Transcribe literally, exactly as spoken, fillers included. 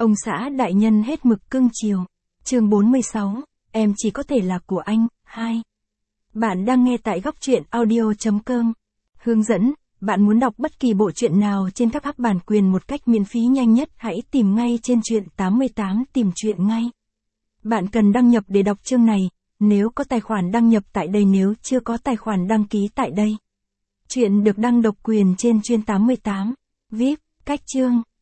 Ông xã đại nhân hết mực cưng chiều. Chương bốn mươi sáu, em chỉ có thể là của anh. hai. Bạn đang nghe tại góc truyện audio chấm com. Hướng dẫn, bạn muốn đọc bất kỳ bộ truyện nào trên các app bản quyền một cách miễn phí nhanh nhất, hãy tìm ngay trên truyện tám mươi tám tìm truyện ngay. Bạn cần đăng nhập để đọc chương này, nếu có tài khoản đăng nhập tại đây, nếu chưa có tài khoản đăng ký tại đây. Truyện được đăng độc quyền trên Truyện tám mươi tám. vê i pê, cách chương.